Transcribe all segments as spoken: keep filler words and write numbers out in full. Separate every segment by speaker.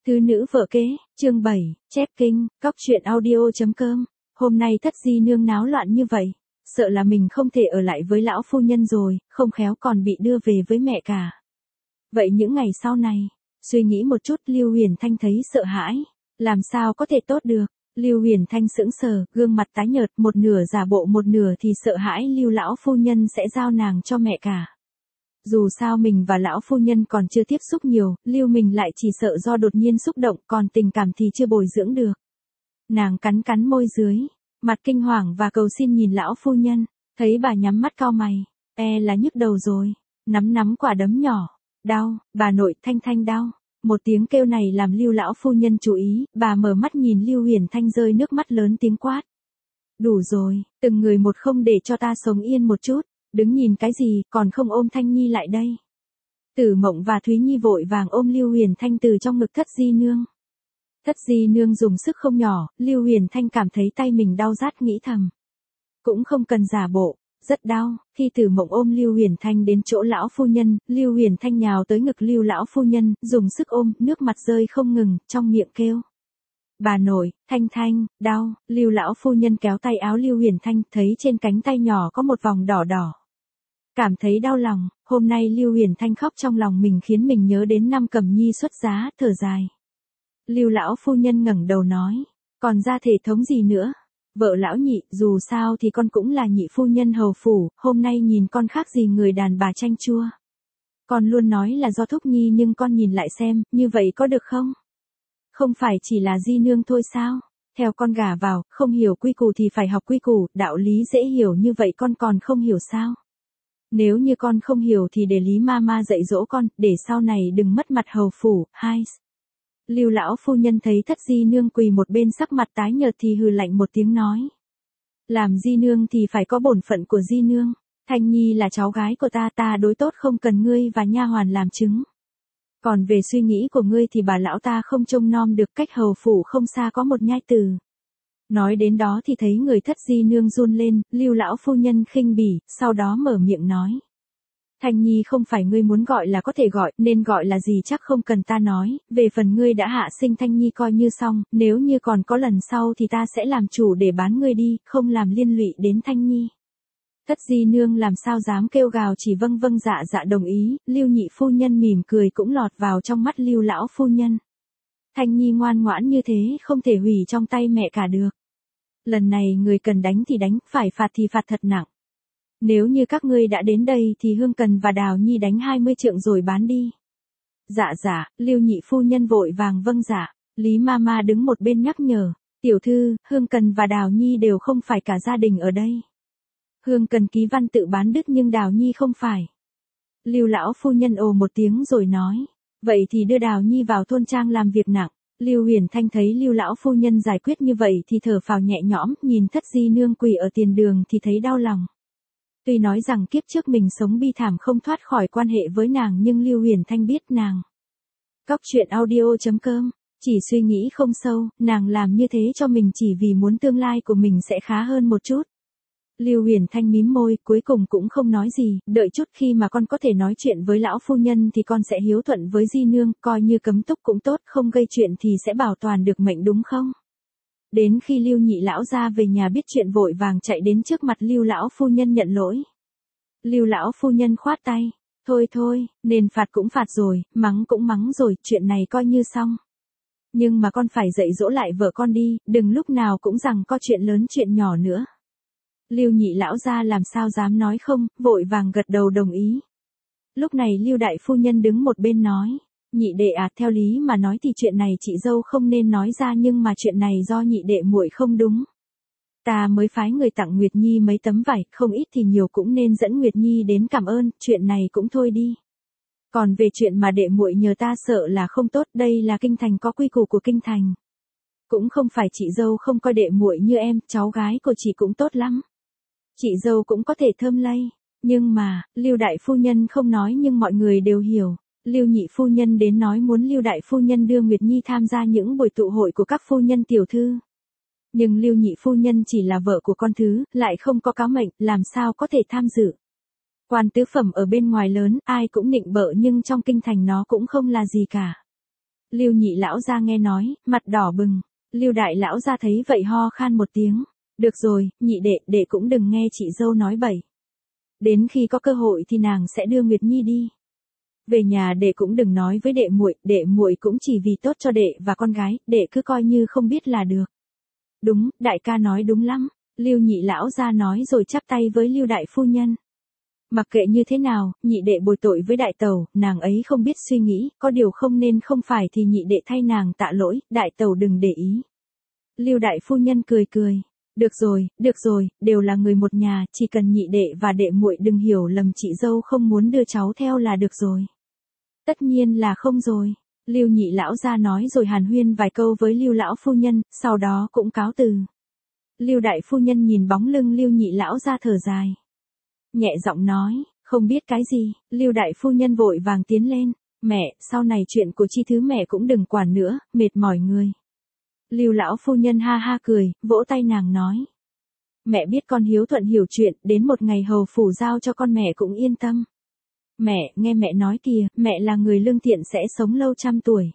Speaker 1: Thứ nữ vợ kế, chương bảy, chép kinh, cóc truyện audio.com. Hôm nay Thất Di nương náo loạn như vậy, sợ là mình không thể ở lại với lão phu nhân rồi, không khéo còn bị đưa về với mẹ cả. Vậy những ngày sau này, suy nghĩ một chút, Lưu Huyền Thanh thấy sợ hãi, làm sao có thể tốt được. Lưu Huyền Thanh sững sờ, gương mặt tái nhợt, một nửa giả bộ một nửa thì sợ hãi Lưu lão phu nhân sẽ giao nàng cho mẹ cả. Dù sao mình và lão phu nhân còn chưa tiếp xúc nhiều, Lưu mình lại chỉ sợ do đột nhiên xúc động, còn tình cảm thì chưa bồi dưỡng được. Nàng cắn cắn môi dưới, mặt kinh hoàng và cầu xin nhìn lão phu nhân, thấy bà nhắm mắt cau mày, e là nhức đầu rồi, nắm nắm quả đấm nhỏ, đau, bà nội, Thanh Thanh đau. Một tiếng kêu này làm Lưu lão phu nhân chú ý, bà mở mắt nhìn Lưu Huyền Thanh rơi nước mắt lớn tiếng quát. Đủ rồi, từng người một, không để cho ta sống yên một chút. Đứng nhìn cái gì, còn không ôm Thanh Nhi lại đây. Tử Mộng và Thúy Nhi vội vàng ôm Lưu Huyền Thanh từ trong ngực Thất Di nương. Thất Di nương dùng sức không nhỏ, Lưu Huyền Thanh cảm thấy tay mình đau rát, nghĩ thầm. Cũng không cần giả bộ, rất đau. Khi Tử Mộng ôm Lưu Huyền Thanh đến chỗ lão phu nhân, Lưu Huyền Thanh nhào tới ngực Lưu lão phu nhân, dùng sức ôm, nước mặt rơi không ngừng, trong miệng kêu. Bà nội, Thanh Thanh, đau. Lưu lão phu nhân kéo tay áo Lưu Huyền Thanh, thấy trên cánh tay nhỏ có một vòng đỏ đỏ. Cảm thấy đau lòng, hôm nay Lưu Huyền Thanh khóc trong lòng mình khiến mình nhớ đến năm Cẩm Nhi xuất giá, thở dài. Lưu lão phu nhân ngẩng đầu nói, còn ra thể thống gì nữa? Vợ lão nhị, dù sao thì con cũng là nhị phu nhân hầu phủ, hôm nay nhìn con khác gì người đàn bà chanh chua. Con luôn nói là do Thúc Nhi nhưng con nhìn lại xem, như vậy có được không? Không phải chỉ là Di nương thôi sao? Theo con gả vào, không hiểu quy củ thì phải học quy củ, đạo lý dễ hiểu như vậy con còn không hiểu sao? Nếu như con không hiểu thì để Lý Mama dạy dỗ con, để sau này đừng mất mặt hầu phủ. Hai. Lưu lão phu nhân thấy Thất Di nương quỳ một bên sắc mặt tái nhợt thì hừ lạnh một tiếng nói. Làm Di nương thì phải có bổn phận của Di nương. Thanh Nhi là cháu gái của ta, ta đối tốt không cần ngươi và nha hoàn làm chứng. Còn về suy nghĩ của ngươi thì bà lão ta không trông nom được, cách hầu phủ không xa có một nhai từ. Nói đến đó thì thấy người Thất Di nương run lên, Lưu lão phu nhân khinh bỉ, sau đó mở miệng nói. Thanh Nhi không phải ngươi muốn gọi là có thể gọi, nên gọi là gì chắc không cần ta nói, về phần ngươi đã hạ sinh Thanh Nhi coi như xong, nếu như còn có lần sau thì ta sẽ làm chủ để bán ngươi đi, không làm liên lụy đến Thanh Nhi. Thất Di nương làm sao dám kêu gào, chỉ vâng vâng dạ dạ đồng ý. Lưu nhị phu nhân mỉm cười cũng lọt vào trong mắt Lưu lão phu nhân. Thanh Nhi ngoan ngoãn như thế không thể hủy trong tay mẹ cả được. Lần này người cần đánh thì đánh, phải phạt thì phạt thật nặng. Nếu như các ngươi đã đến đây thì Hương Cần và Đào Nhi đánh hai mươi trượng rồi bán đi. Dạ dạ, Lưu nhị phu nhân vội vàng vâng dạ. Lý Mama đứng một bên nhắc nhở, tiểu thư, Hương Cần và Đào Nhi đều không phải cả gia đình ở đây. Hương Cần ký văn tự bán đứt nhưng Đào Nhi không phải. Lưu lão phu nhân ồ một tiếng rồi nói, vậy thì đưa Đào Nhi vào thôn trang làm việc nặng. Lưu Huyền Thanh thấy Lưu lão phu nhân giải quyết như vậy thì thở phào nhẹ nhõm, nhìn Thất Di nương quỳ ở tiền đường thì thấy đau lòng. Tuy nói rằng kiếp trước mình sống bi thảm không thoát khỏi quan hệ với nàng nhưng Lưu Huyền Thanh biết nàng. Cóc truyện audio.com, chỉ suy nghĩ không sâu, nàng làm như thế cho mình chỉ vì muốn tương lai của mình sẽ khá hơn một chút. Lưu Huyền Thanh mím môi, cuối cùng cũng không nói gì, đợi chút khi mà con có thể nói chuyện với lão phu nhân thì con sẽ hiếu thuận với Di nương, coi như cấm túc cũng tốt, không gây chuyện thì sẽ bảo toàn được mệnh đúng không? Đến khi Lưu nhị lão ra về nhà biết chuyện vội vàng chạy đến trước mặt Lưu lão phu nhân nhận lỗi. Lưu lão phu nhân khoát tay, thôi thôi, nên phạt cũng phạt rồi, mắng cũng mắng rồi, chuyện này coi như xong. Nhưng mà con phải dạy dỗ lại vợ con đi, đừng lúc nào cũng rằng có chuyện lớn chuyện nhỏ nữa. Lưu nhị lão ra làm sao dám nói không, vội vàng gật đầu đồng ý. Lúc này Lưu đại phu nhân đứng một bên nói, nhị đệ à, theo lý mà nói thì chuyện này chị dâu không nên nói ra, nhưng mà chuyện này do nhị đệ muội không đúng. Ta mới phái người tặng Nguyệt Nhi mấy tấm vải, không ít thì nhiều cũng nên dẫn Nguyệt Nhi đến cảm ơn, chuyện này cũng thôi đi. Còn về chuyện mà đệ muội nhờ ta sợ là không tốt, đây là kinh thành có quy củ của kinh thành. Cũng không phải chị dâu không coi đệ muội như em, cháu gái của chị cũng tốt lắm. Chị dâu cũng có thể thơm lây, nhưng mà, Lưu đại phu nhân không nói nhưng mọi người đều hiểu. Lưu nhị phu nhân đến nói muốn Lưu đại phu nhân đưa Nguyệt Nhi tham gia những buổi tụ hội của các phu nhân tiểu thư. Nhưng Lưu nhị phu nhân chỉ là vợ của con thứ, lại không có cáo mệnh, làm sao có thể tham dự. Quan tứ phẩm ở bên ngoài lớn, ai cũng nịnh bợ nhưng trong kinh thành nó cũng không là gì cả. Lưu nhị lão gia nghe nói, mặt đỏ bừng. Lưu đại lão gia thấy vậy ho khan một tiếng. Được rồi, nhị đệ, đệ cũng đừng nghe chị dâu nói bậy. Đến khi có cơ hội thì nàng sẽ đưa Nguyệt Nhi đi. Về nhà đệ cũng đừng nói với đệ muội, đệ muội cũng chỉ vì tốt cho đệ và con gái, đệ cứ coi như không biết là được. Đúng, đại ca nói đúng lắm. Lưu nhị lão gia nói rồi chắp tay với Lưu đại phu nhân. Mặc kệ như thế nào, nhị đệ bồi tội với đại tẩu, nàng ấy không biết suy nghĩ, có điều không nên không phải thì nhị đệ thay nàng tạ lỗi, đại tẩu đừng để ý. Lưu đại phu nhân cười cười. Được rồi, được rồi, đều là người một nhà, chỉ cần nhị đệ và đệ muội đừng hiểu lầm chị dâu không muốn đưa cháu theo là được rồi. Tất nhiên là không rồi. Lưu nhị lão gia nói rồi hàn huyên vài câu với Lưu lão phu nhân, sau đó cũng cáo từ. Lưu đại phu nhân nhìn bóng lưng Lưu nhị lão gia thở dài. Nhẹ giọng nói, không biết cái gì, Lưu đại phu nhân vội vàng tiến lên. Mẹ, sau này chuyện của chi thứ mẹ cũng đừng quản nữa, mệt mỏi người. Lưu lão phu nhân ha ha cười, vỗ tay nàng nói. Mẹ biết con hiếu thuận hiểu chuyện, đến một ngày hầu phủ giao cho con mẹ cũng yên tâm. Mẹ, nghe mẹ nói kìa, mẹ là người lương thiện sẽ sống lâu trăm tuổi.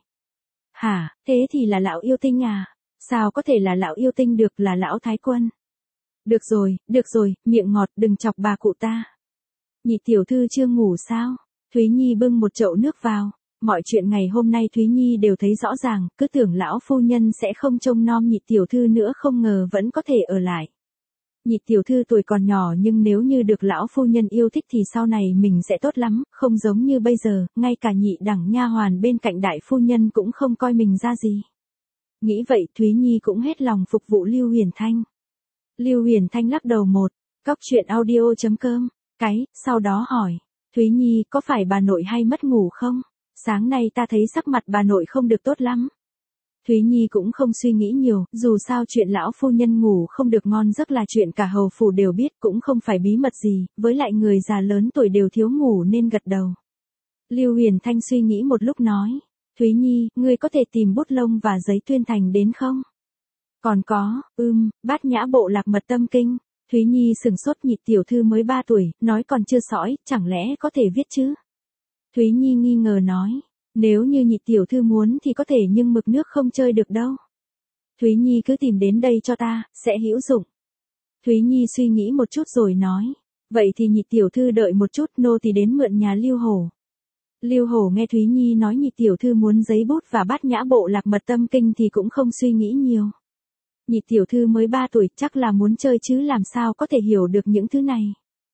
Speaker 1: Hả, thế thì là lão yêu tinh à? Sao có thể là lão yêu tinh được, là lão thái quân? Được rồi, được rồi, miệng ngọt đừng chọc bà cụ ta. Nhị tiểu thư chưa ngủ sao? Thúy Nhi bưng một chậu nước vào. Mọi chuyện ngày hôm nay Thúy Nhi đều thấy rõ ràng, cứ tưởng lão phu nhân sẽ không trông nom nhị tiểu thư nữa, không ngờ vẫn có thể ở lại. Nhị tiểu thư tuổi còn nhỏ nhưng nếu như được lão phu nhân yêu thích thì sau này mình sẽ tốt lắm, không giống như bây giờ, ngay cả nhị đẳng nha hoàn bên cạnh đại phu nhân cũng không coi mình ra gì. Nghĩ vậy Thúy Nhi cũng hết lòng phục vụ Lưu Huyền Thanh. Lưu Huyền Thanh lắc đầu một, cóc truyện audio chấm com, cái, sau đó hỏi, Thúy Nhi có phải bà nội hay mất ngủ không? Sáng nay ta thấy sắc mặt bà nội không được tốt lắm. Thúy Nhi cũng không suy nghĩ nhiều, dù sao chuyện lão phu nhân ngủ không được ngon giấc là chuyện cả hầu phủ đều biết, cũng không phải bí mật gì, với lại người già lớn tuổi đều thiếu ngủ nên gật đầu. Lưu Huyền Thanh suy nghĩ một lúc nói, Thúy Nhi, ngươi có thể tìm bút lông và giấy tuyên thành đến không? Còn có, ưm, bát nhã bộ lạc mật tâm kinh. Thúy Nhi sừng sốt, nhị tiểu thư mới ba tuổi, nói còn chưa sõi, chẳng lẽ có thể viết chứ? Thúy Nhi nghi ngờ nói, nếu như nhị tiểu thư muốn thì có thể nhưng mực nước không chơi được đâu. Thúy Nhi cứ tìm đến đây cho ta, sẽ hữu dụng. Thúy Nhi suy nghĩ một chút rồi nói, vậy thì nhị tiểu thư đợi một chút, nô tỳ đến mượn nhà Lưu Hổ. Lưu Hổ nghe Thúy Nhi nói nhị tiểu thư muốn giấy bút và bát nhã bộ lạc mật tâm kinh thì cũng không suy nghĩ nhiều. Nhị tiểu thư mới ba tuổi chắc là muốn chơi chứ làm sao có thể hiểu được những thứ này.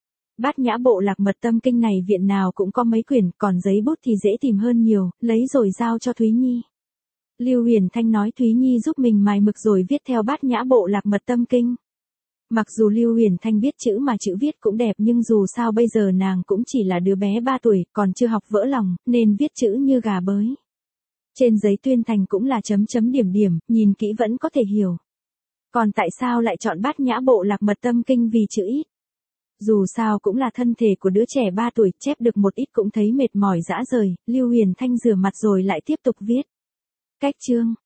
Speaker 1: Bát nhã bộ lạc mật tâm kinh này viện nào cũng có mấy quyển, còn giấy bút thì dễ tìm hơn nhiều, lấy rồi giao cho Thúy Nhi. Lưu Huyền Thanh nói Thúy Nhi giúp mình mài mực rồi viết theo bát nhã bộ lạc mật tâm kinh. Mặc dù Lưu Huyền Thanh biết chữ mà chữ viết cũng đẹp nhưng dù sao bây giờ nàng cũng chỉ là đứa bé ba tuổi, còn chưa học vỡ lòng, nên viết chữ như gà bới. Trên giấy tuyên thành cũng là chấm chấm điểm điểm, nhìn kỹ vẫn có thể hiểu. Còn tại sao lại chọn bát nhã bộ lạc mật tâm kinh vì chữ ít? Dù sao cũng là thân thể của đứa trẻ ba tuổi, chép được một ít cũng thấy mệt mỏi rã rời, Lưu Huyền Thanh rửa mặt rồi lại tiếp tục viết. Cách chương,